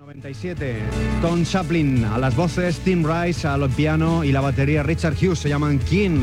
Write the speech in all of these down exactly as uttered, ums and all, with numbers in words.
noventa y siete, con Chaplin a las voces, Tim Rice al piano y la batería Richard Hughes, se llaman King.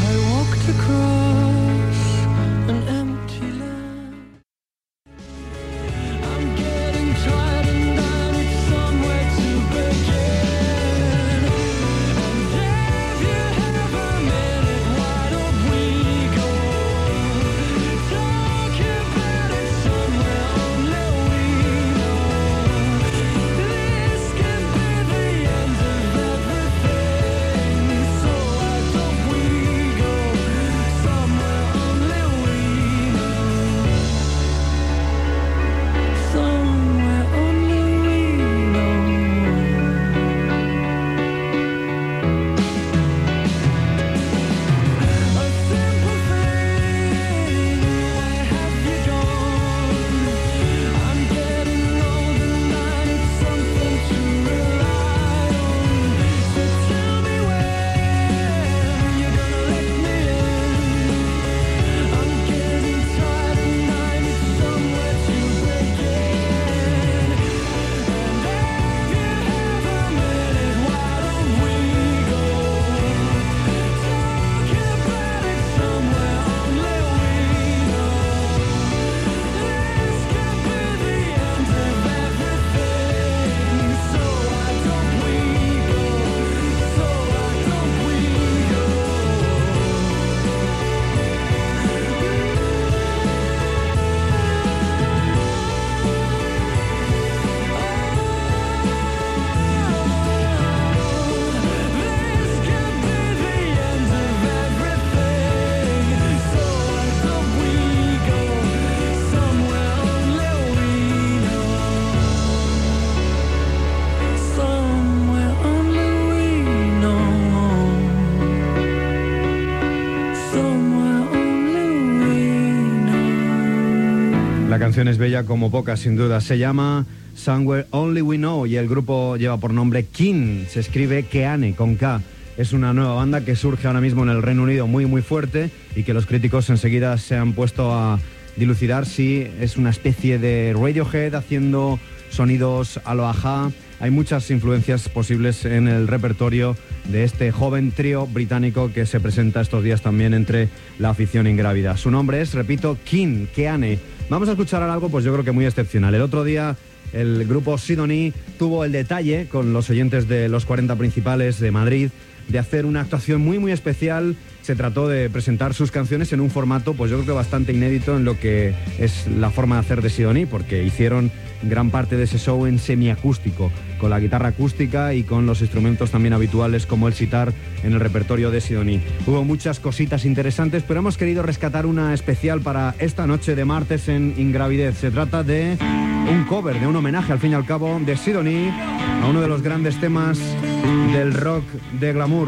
La canción es bella como pocas, sin duda. Se llama Somewhere Only We Know y el grupo lleva por nombre King. Se escribe Keane con K. Es una nueva banda que surge ahora mismo en el Reino Unido muy muy fuerte y que los críticos enseguida se han puesto a dilucidar si es una especie de Radiohead haciendo sonidos a lo Ajá. Hay muchas influencias posibles en el repertorio de este joven trío británico que se presenta estos días también entre la afición ingrávida. Su nombre es, repito, King, Keane. Vamos a escuchar ahora algo, pues yo creo que muy excepcional. El otro día el grupo Sidonie tuvo el detalle con los oyentes de los cuarenta principales de Madrid de hacer una actuación muy muy especial. Se trató de presentar sus canciones en un formato, pues yo creo que bastante inédito en lo que es la forma de hacer de Sidonie, porque hicieron gran parte de ese show en semiacústico, con la guitarra acústica y con los instrumentos también habituales como el sitar en el repertorio de Sidonie. Hubo muchas cositas interesantes, pero hemos querido rescatar una especial para esta noche de martes en Ingravidez. Se trata de un cover, de un homenaje al fin y al cabo de Sidonie a uno de los grandes temas del rock de glamour,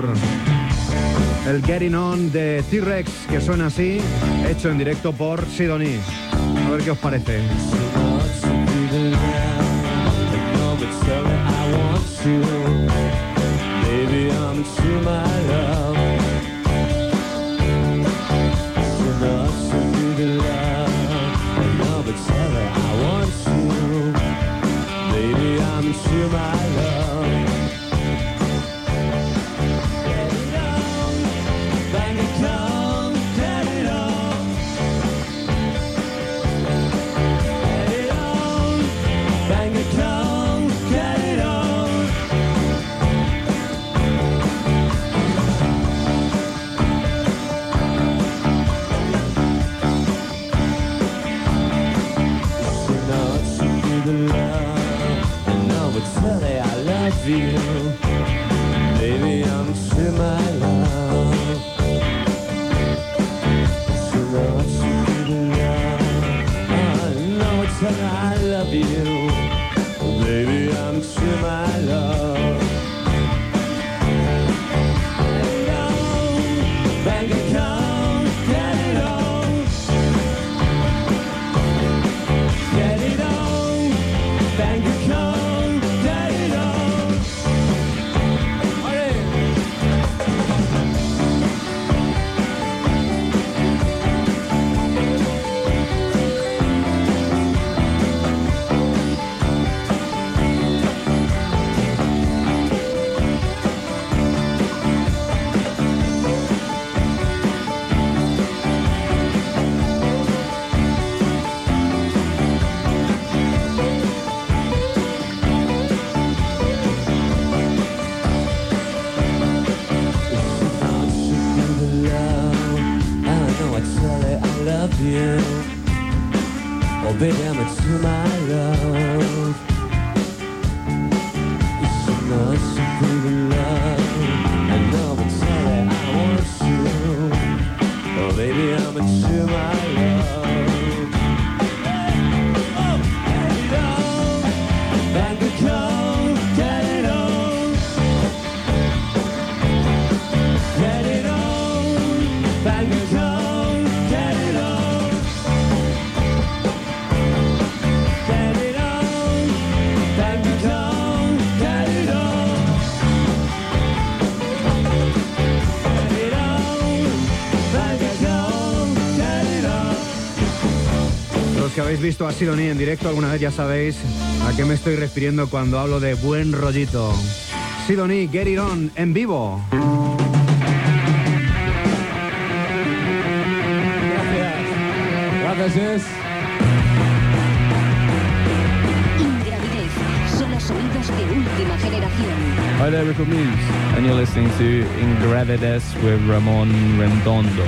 el Getting On de T-Rex, que suena así, hecho en directo por Sidonie. A ver qué os parece. you. Oh baby, I'm into my love. It's so much to baby love. I know I'm sorry, I want you. Oh baby, I'm into my love. Oh, get it on, bank account, get it on. Get it on, bank account, get it on. Get it on, bank account, get it on. Get it on, bank account, get it on. Los que habéis visto a Sidonie en directo alguna vez ya sabéis a qué me estoy refiriendo cuando hablo de buen rollito. Sidonie, Get It On, en vivo. Gracias. Ingravidez, solo sonidos de última generación. Hi there, Rico Muse, and you're listening to Ingravides with Ramon Rendondo.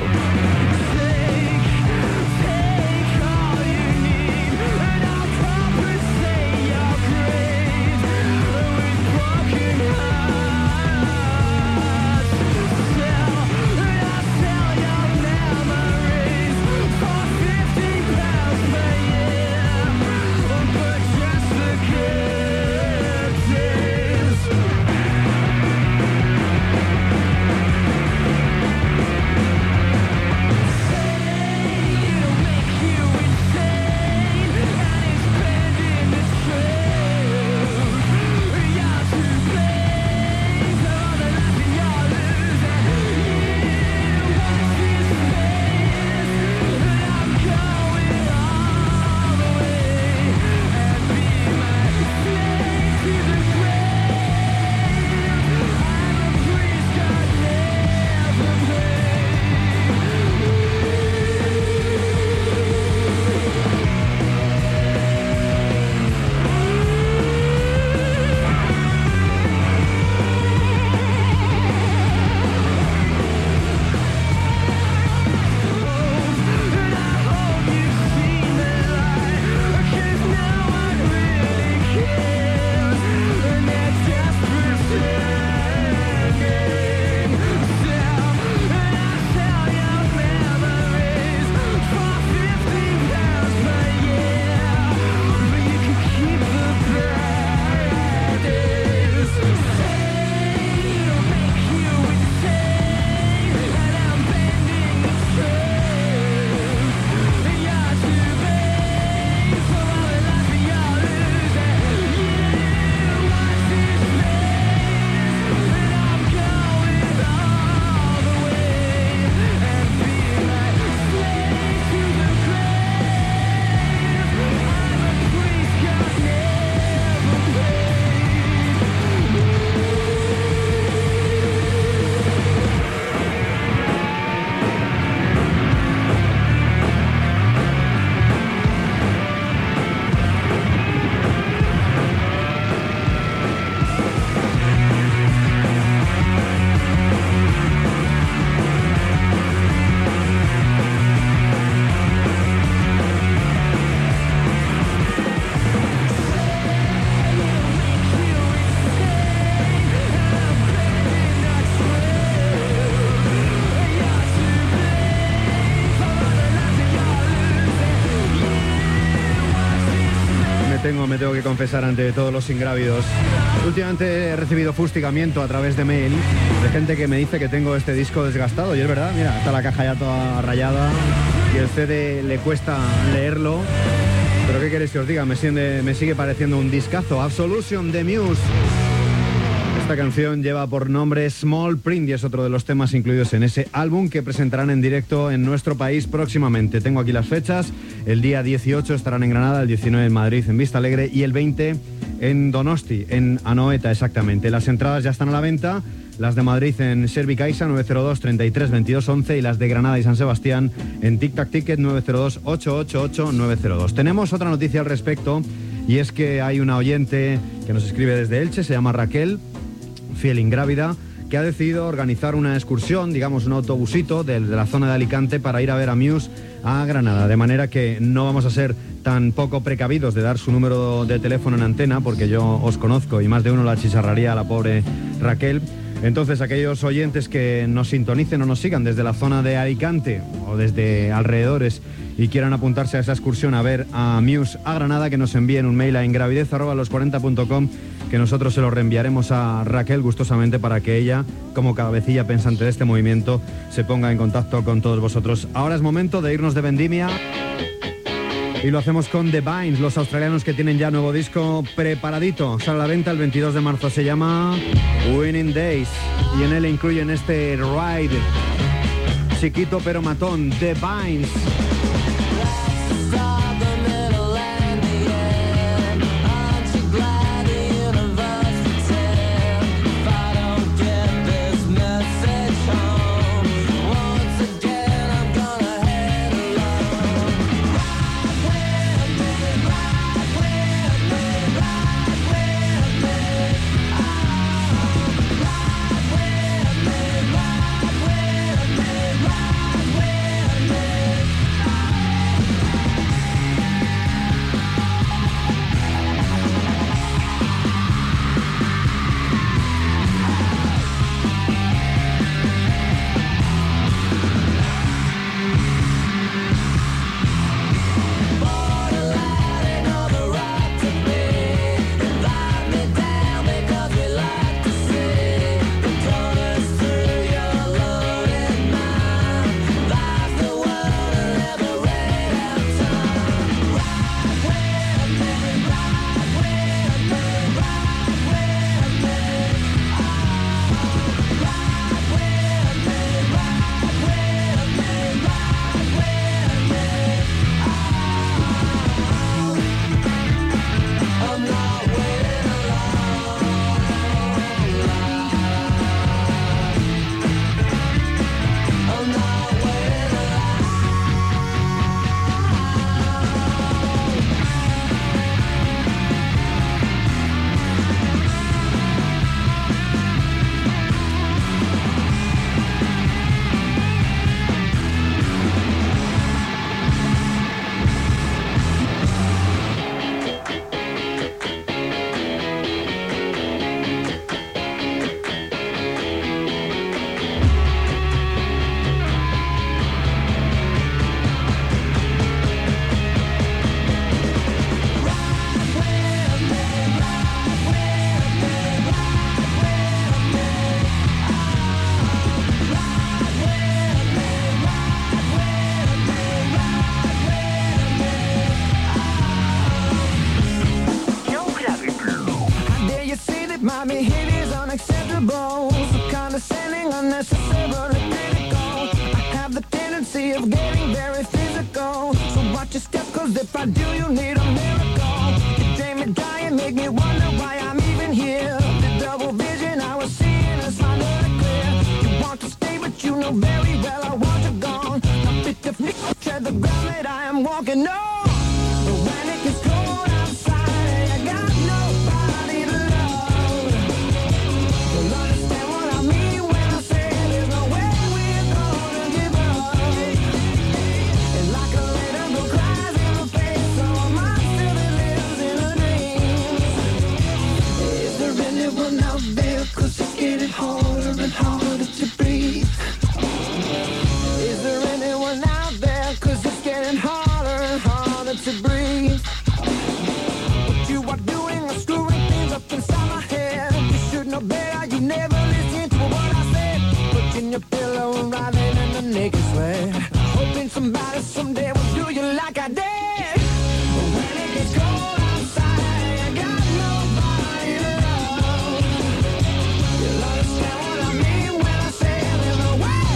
tengo, me tengo que confesar ante todos los ingrávidos. Últimamente he recibido fustigamiento a través de mail de gente que me dice que tengo este disco desgastado, y es verdad, mira, está la caja ya toda rayada y el C D le cuesta leerlo. Pero ¿qué queréis que os diga? Me sigue, me sigue pareciendo un discazo. Absolution de Muse. Esta canción lleva por nombre Small Print y es otro de los temas incluidos en ese álbum que presentarán en directo en nuestro país próximamente. Tengo aquí las fechas. El día dieciocho estarán en Granada, el diecinueve en Madrid, en Vista Alegre, y el veinte en Donosti, en Anoeta exactamente. Las entradas ya están a la venta. Las de Madrid en Servi Caixa nueve cero dos, treinta y tres, veintidós, once y las de Granada y San Sebastián en Tic Tac Ticket nueve cero dos, ocho ocho ocho, nueve cero dos. Tenemos otra noticia al respecto y es que hay una oyente que nos escribe desde Elche, se llama Raquel, fiel ingrávida, que ha decidido organizar una excursión, digamos un autobusito de, de la zona de Alicante para ir a ver a Muse a Granada, de manera que no vamos a ser tan poco precavidos de dar su número de teléfono en antena, porque yo os conozco y más de uno la chicharraría a la pobre Raquel. Entonces, aquellos oyentes que nos sintonicen o nos sigan desde la zona de Alicante o desde alrededores y quieran apuntarse a esa excursión a ver a Muse a Granada, que nos envíen un mail a ingravidez arroba los cuarenta punto com, que nosotros se lo reenviaremos a Raquel gustosamente para que ella, como cabecilla pensante de este movimiento, se ponga en contacto con todos vosotros. Ahora es momento de irnos de vendimia. Y lo hacemos con The Vines, los australianos que tienen ya nuevo disco preparadito. Sale a la venta el veintidós de marzo, se llama Winning Days. Y en él incluyen este Ride, chiquito pero matón, The Vines. Mommy, hate is unacceptable, so condescending, unnecessarily critical. I have the tendency of getting very physical, so watch your step, cause if I do, you need a miracle. You drain me dry and make me wonder why I'm even here. The double vision I was seeing is finally clear. You want to stay, but you know very well I want you gone. I'm fit to fnick, tread the ground that I am walking on. But when it gets cold outside, I got nobody to love. You'll understand what I mean when I say there's no way we're gonna give up. It's like a little girl cries in the face, so a monster that lives in a dream. Is there anyone out there? Cause it's getting harder and harder to breathe. Is there anyone out there? Cause it's getting harder and harder to breathe. What you are doing is screwing things up inside my head. You should know better, you never listen to what I said. Putting your pillow and writhing in the naked sweat, hoping somebody someday will do you like I did. But when it gets cold outside, I got nobody to love. You'll understand what I mean when I say there's no way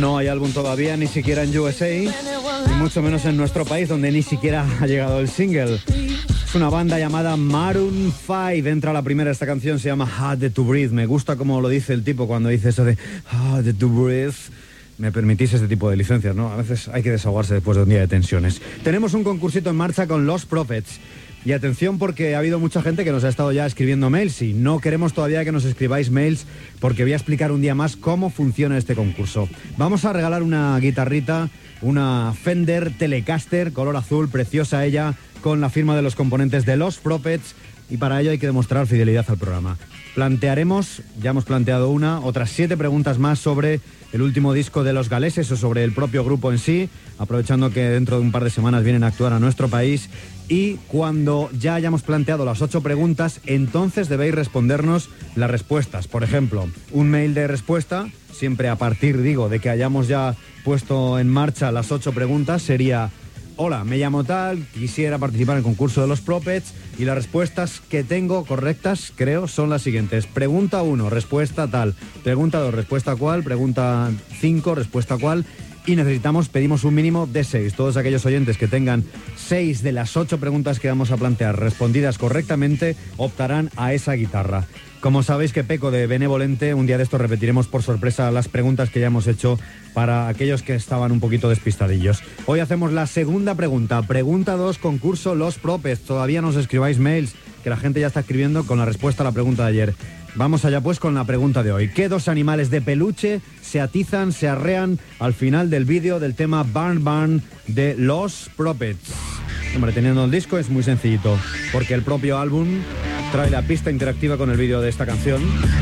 No hay álbum todavía, ni siquiera en U S A, y mucho menos en nuestro país, donde ni siquiera ha llegado el single. Es una banda llamada Maroon five. Entra la primera, esta canción se llama Hard to Breathe. Me gusta como lo dice el tipo cuando dice eso de Hard to Breathe. Me permitís este tipo de licencias, ¿no? A veces hay que desahogarse después de un día de tensiones. Tenemos un concursito en marcha con Lost Prophets. Y atención, porque ha habido mucha gente que nos ha estado ya escribiendo mails y no queremos todavía que nos escribáis mails, porque voy a explicar un día más cómo funciona este concurso. Vamos a regalar una guitarrita, una Fender Telecaster, color azul, preciosa ella, con la firma de los componentes de Lost Prophets, y para ello hay que demostrar fidelidad al programa. Plantearemos, ya hemos planteado una, otras siete preguntas más sobre el último disco de Los Galeses o sobre el propio grupo en sí, aprovechando que dentro de un par de semanas vienen a actuar a nuestro país. Y cuando ya hayamos planteado las ocho preguntas, entonces debéis respondernos las respuestas. Por ejemplo, un mail de respuesta, siempre a partir, digo, de que hayamos ya puesto en marcha las ocho preguntas, sería: hola, me llamo tal, quisiera participar en el concurso de los Prophets, y las respuestas que tengo correctas, creo, son las siguientes. Pregunta uno, respuesta tal. Pregunta dos, respuesta cuál. Pregunta cinco, respuesta cuál. Y necesitamos, pedimos un mínimo de seis. Todos aquellos oyentes que tengan seis de las ocho preguntas que vamos a plantear respondidas correctamente optarán a esa guitarra. Como sabéis que peco de benevolente, un día de esto repetiremos por sorpresa las preguntas que ya hemos hecho para aquellos que estaban un poquito despistadillos. Hoy hacemos la segunda pregunta. Pregunta dos, concurso Los Prophets. Todavía nos escribáis mails, que la gente ya está escribiendo con la respuesta a la pregunta de ayer. Vamos allá pues con la pregunta de hoy. ¿Qué dos animales de peluche se atizan, se arrean al final del vídeo del tema Barn Barn de Los Prophets? Hombre, teniendo el disco es muy sencillito, porque el propio álbum trae la pista interactiva con el vídeo de esta canción.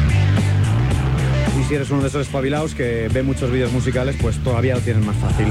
Y si eres uno de esos espabilados que ve muchos vídeos musicales, pues todavía lo tienes más fácil.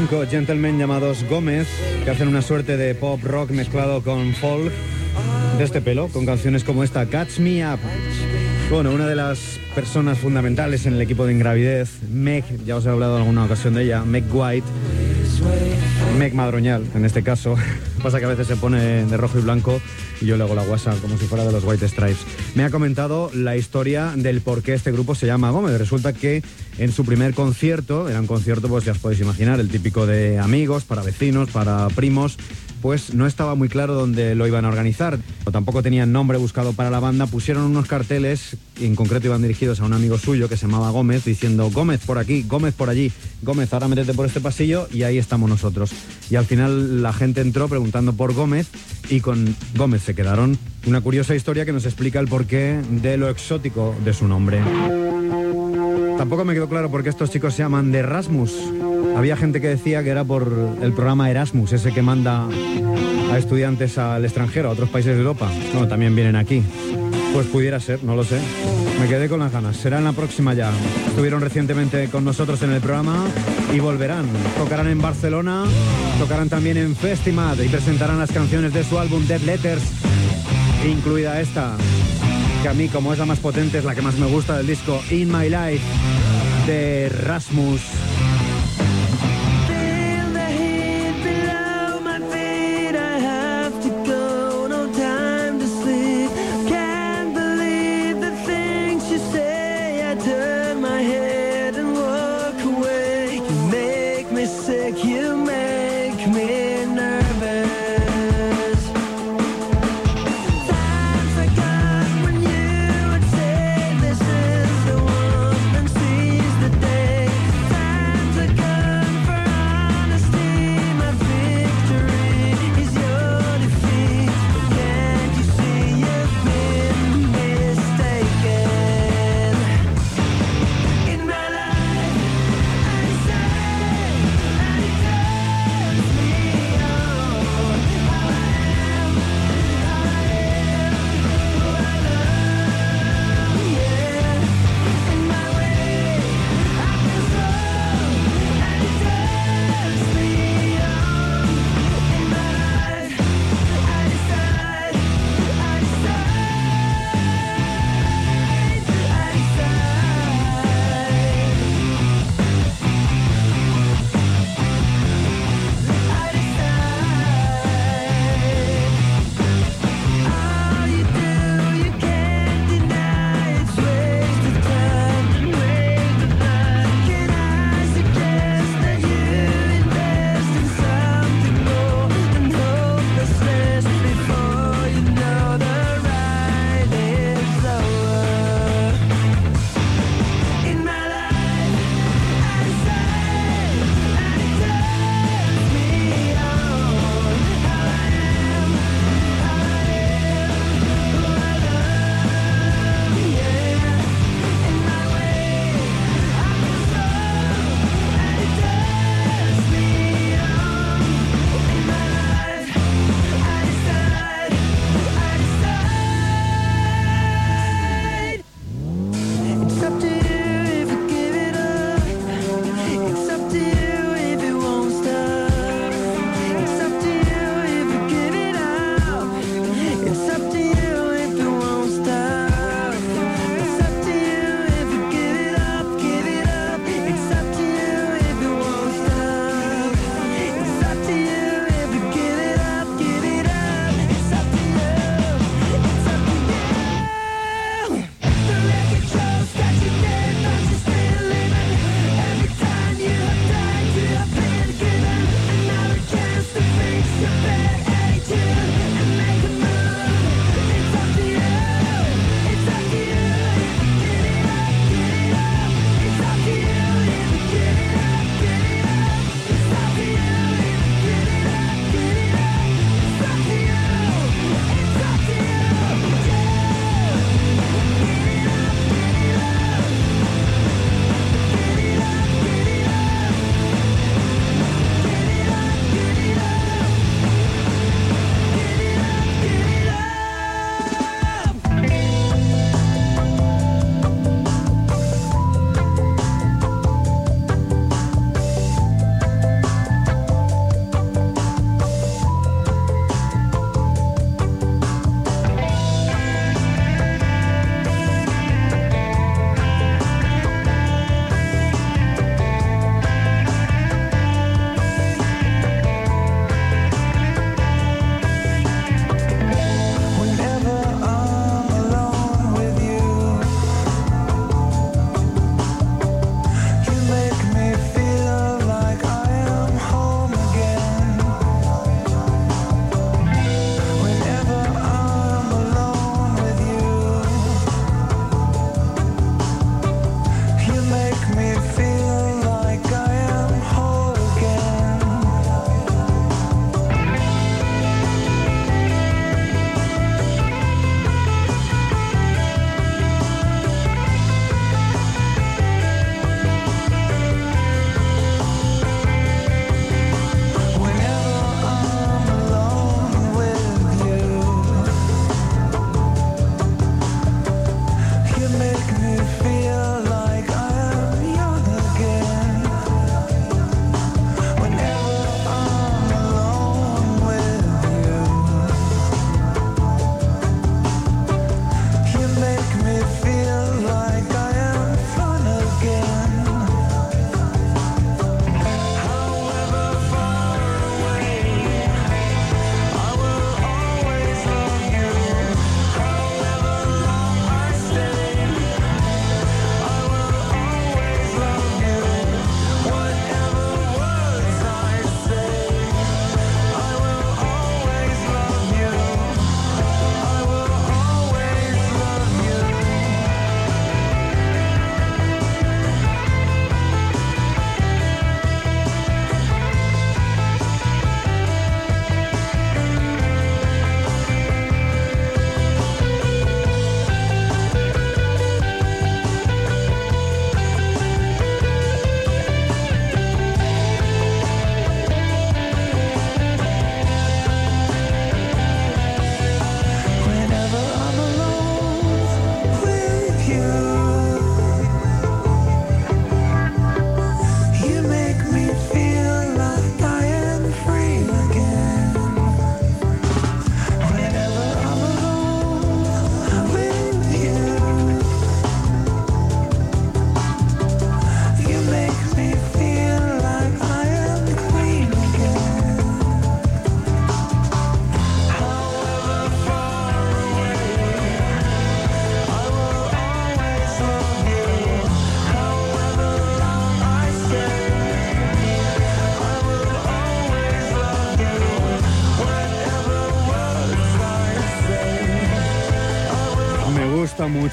cinco gentlemen llamados Gómez, que hacen una suerte de pop rock mezclado con folk de este pelo, con canciones como esta, Catch Me Up. Bueno, una de las personas fundamentales en el equipo de Ingravidez, Meg, ya os he hablado en alguna ocasión de ella, Meg White, Meg Madroñal, en este caso. Pasa que a veces se pone de rojo y blanco y yo le hago la guasa como si fuera de los White Stripes. Me ha comentado la historia del por qué este grupo se llama Gómez. Resulta que en su primer concierto, era un concierto, pues ya os podéis imaginar, el típico de amigos, para vecinos, para primos, pues no estaba muy claro dónde lo iban a organizar. Tampoco tenían nombre buscado para la banda. Pusieron unos carteles, y en concreto iban dirigidos a un amigo suyo que se llamaba Gómez, diciendo Gómez por aquí, Gómez por allí, Gómez, ahora métete por este pasillo, y ahí estamos nosotros. Y al final la gente entró preguntando por Gómez y con Gómez se quedaron. Una curiosa historia que nos explica el porqué de lo exótico de su nombre. Tampoco me quedó claro por qué estos chicos se llaman de Erasmus. Había gente que decía que era por el programa Erasmus, ese que manda a estudiantes al extranjero, a otros países de Europa. Bueno, también vienen aquí. Pues pudiera ser, no lo sé. Me quedé con las ganas. Será en la próxima ya. Estuvieron recientemente con nosotros en el programa y volverán. Tocarán en Barcelona, tocarán también en Festimad y presentarán las canciones de su álbum Dead Letters, incluida esta, que a mí, como es la más potente, es la que más me gusta del disco, In My Life, de Erasmus.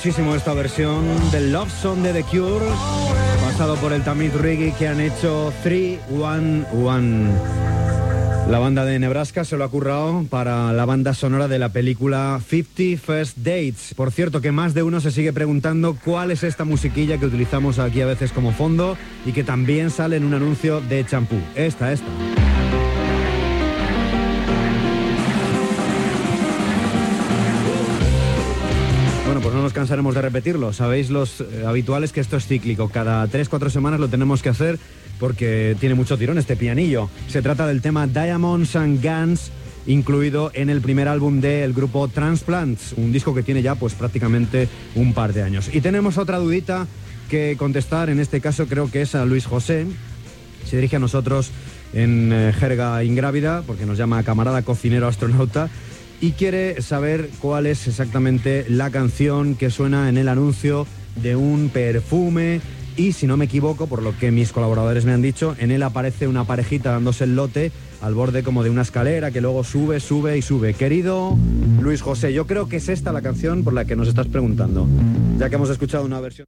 muchísimo esta versión del Love Song de The Cure, pasado por el Tamith Reggae, que han hecho tres uno uno. La banda de Nebraska se lo ha currado para la banda sonora de la película cincuenta First Dates. Por cierto, que más de uno se sigue preguntando cuál es esta musiquilla que utilizamos aquí a veces como fondo y que también sale en un anuncio de champú. Esta, esta. Bueno, pues no nos cansaremos de repetirlo. Sabéis los eh, habituales que esto es cíclico. Cada tres cuatro semanas lo tenemos que hacer porque tiene mucho tirón este pianillo. Se trata del tema Diamonds and Guns, incluido en el primer álbum del grupo Transplants, un disco que tiene ya pues prácticamente un par de años. Y tenemos otra dudita que contestar, en este caso creo que es a Luis José. Se dirige a nosotros en eh, jerga ingrávida, porque nos llama camarada cocinero astronauta, y quiere saber cuál es exactamente la canción que suena en el anuncio de un perfume. Y si no me equivoco, por lo que mis colaboradores me han dicho, en él aparece una parejita dándose el lote al borde como de una escalera que luego sube, sube y sube. Querido Luis José, yo creo que es esta la canción por la que nos estás preguntando, ya que hemos escuchado una versión...